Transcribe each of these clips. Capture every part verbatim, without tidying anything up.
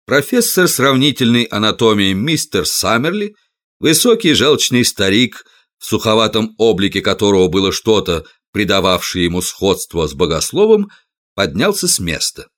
профессор сравнительной анатомии мистер Саммерли, высокий желчный старик, в суховатом облике которого было что-то, придававшее ему сходство с богословом, поднялся с места.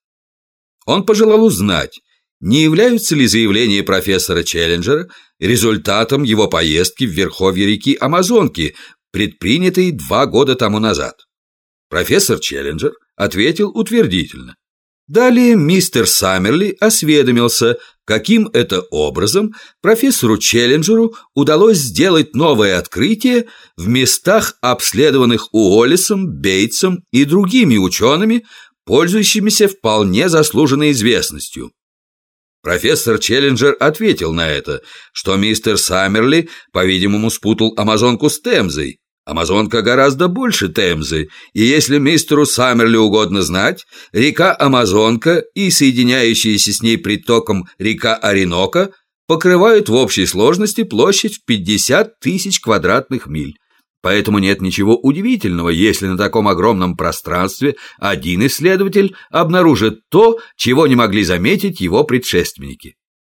Он пожелал узнать, не являются ли заявления профессора Челленджера результатом его поездки в верховье реки Амазонки, предпринятой два года тому назад. Профессор Челленджер ответил утвердительно. Далее мистер Саммерли осведомился, каким это образом профессору Челленджеру удалось сделать новое открытие в местах, обследованных Уоллесом, Бейтсом и другими учеными, пользующимися вполне заслуженной известностью. Профессор Челленджер ответил на это, что мистер Саммерли, по-видимому, спутал Амазонку с Темзой. Амазонка гораздо больше Темзы, и если мистеру Саммерли угодно знать, река Амазонка и соединяющаяся с ней притоком река Ориноко покрывают в общей сложности площадь в пятьдесят тысяч квадратных миль. Поэтому нет ничего удивительного, если на таком огромном пространстве один исследователь обнаружит то, чего не могли заметить его предшественники.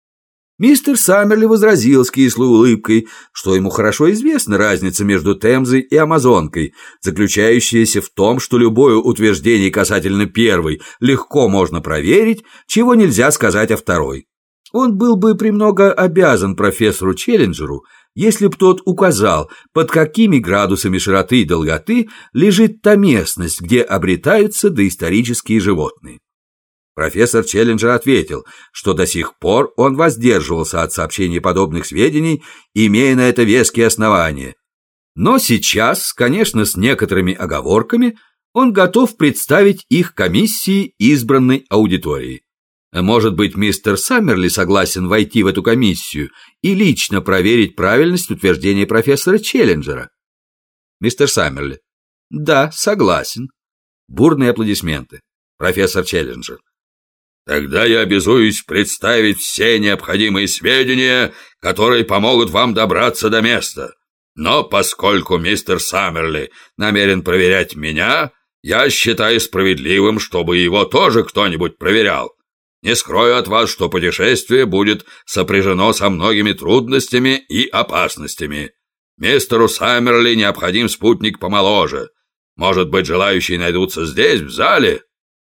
Мистер Саммерли возразил с кислой улыбкой, что ему хорошо известна разница между Темзой и Амазонкой, заключающаяся в том, что любое утверждение касательно первой легко можно проверить, чего нельзя сказать о второй. Он был бы премного обязан профессору Челленджеру, если б тот указал, под какими градусами широты и долготы лежит та местность, где обретаются доисторические животные. Профессор Челленджер ответил, что до сих пор он воздерживался от сообщения подобных сведений, имея на это веские основания. Но сейчас, конечно, с некоторыми оговорками, он готов представить их комиссии избранной аудитории. Может быть, мистер Саммерли согласен войти в эту комиссию и лично проверить правильность утверждения профессора Челленджера? Мистер Саммерли: да, согласен. Бурные аплодисменты. Профессор Челленджер: тогда я обязуюсь представить все необходимые сведения, которые помогут вам добраться до места. Но поскольку мистер Саммерли намерен проверять меня, я считаю справедливым, чтобы его тоже кто-нибудь проверял. Не скрою от вас, что путешествие будет сопряжено со многими трудностями и опасностями. Мистеру Саммерли необходим спутник помоложе. Может быть, желающие найдутся здесь, в зале?»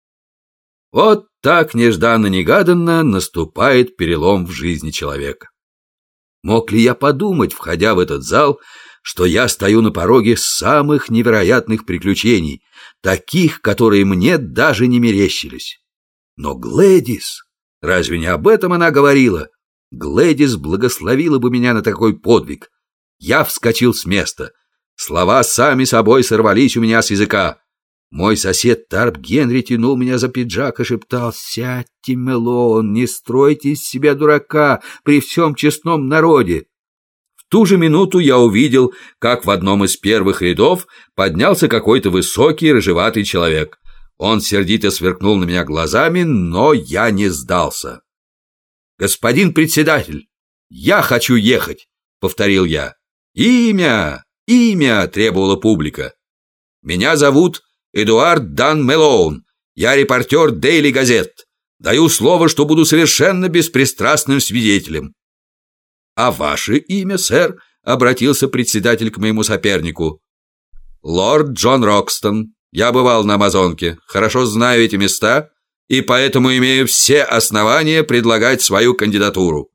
Вот так нежданно-негаданно наступает перелом в жизни человека. Мог ли я подумать, входя в этот зал, что я стою на пороге самых невероятных приключений, таких, которые мне даже не мерещились? Но Глэдис, разве не об этом она говорила? Глэдис благословила бы меня на такой подвиг. Я вскочил с места. Слова сами собой сорвались у меня с языка. Мой сосед Тарп Генри тянул меня за пиджак и шептал: «Сядьте, Мелоун, не стройте из себя дурака при всем честном народе». В ту же минуту я увидел, как в одном из первых рядов поднялся какой-то высокий рыжеватый человек. Он сердито сверкнул на меня глазами, но я не сдался. «Господин председатель, я хочу ехать», — повторил я. «Имя, имя», — требовала публика. «Меня зовут Эдуард Дан Мелоун. Я репортер Дейли Газет. Даю слово, что буду совершенно беспристрастным свидетелем». «А ваше имя, сэр?» — обратился председатель к моему сопернику. «Лорд Джон Рокстон. Я бывал на Амазонке, хорошо знаю эти места и поэтому имею все основания предлагать свою кандидатуру».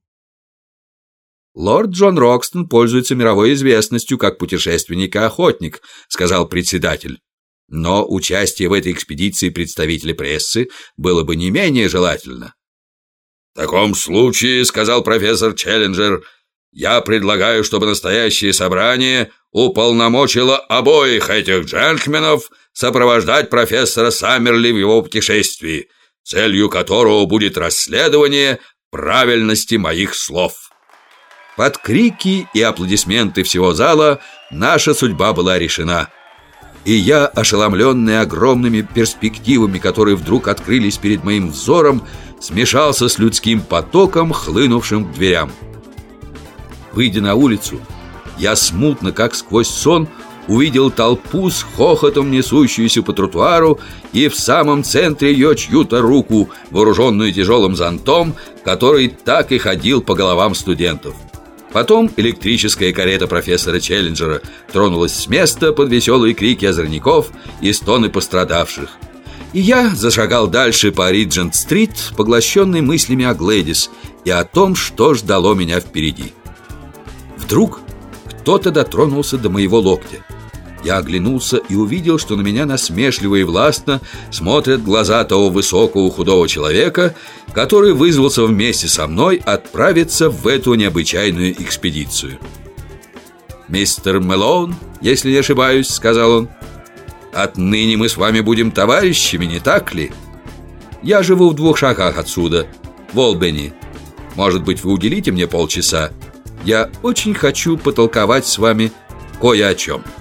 «Лорд Джон Рокстон пользуется мировой известностью как путешественник и охотник», — сказал председатель. «Но участие в этой экспедиции представителей прессы было бы не менее желательно». «В таком случае, — сказал профессор Челленджер, — я предлагаю, чтобы настоящее собрание уполномочило обоих этих джентльменов сопровождать профессора Саммерли в его путешествии, целью которого будет расследование правильности моих слов». Под крики и аплодисменты всего зала наша судьба была решена. И я, ошеломленный огромными перспективами, которые вдруг открылись перед моим взором, смешался с людским потоком, хлынувшим к дверям. Выйдя на улицу, я смутно, как сквозь сон, увидел толпу с хохотом, несущуюся по тротуару, и в самом центре ее чью-то руку, вооруженную тяжелым зонтом, который так и ходил по головам студентов. Потом электрическая карета профессора Челленджера тронулась с места под веселые крики озорников и стоны пострадавших. И я зашагал дальше по Риджент-стрит, поглощенный мыслями о Глэдис и о том, что ждало меня впереди. Вдруг кто-то дотронулся до моего локтя. Я оглянулся и увидел, что на меня насмешливо и властно смотрят глаза того высокого худого человека, который вызвался вместе со мной отправиться в эту необычайную экспедицию. «Мистер Мэлоун, если не ошибаюсь», — сказал он, — «отныне мы с вами будем товарищами, не так ли? Я живу в двух шагах отсюда, в Олбани. Может быть, вы уделите мне полчаса? Я очень хочу потолковать с вами кое о чем».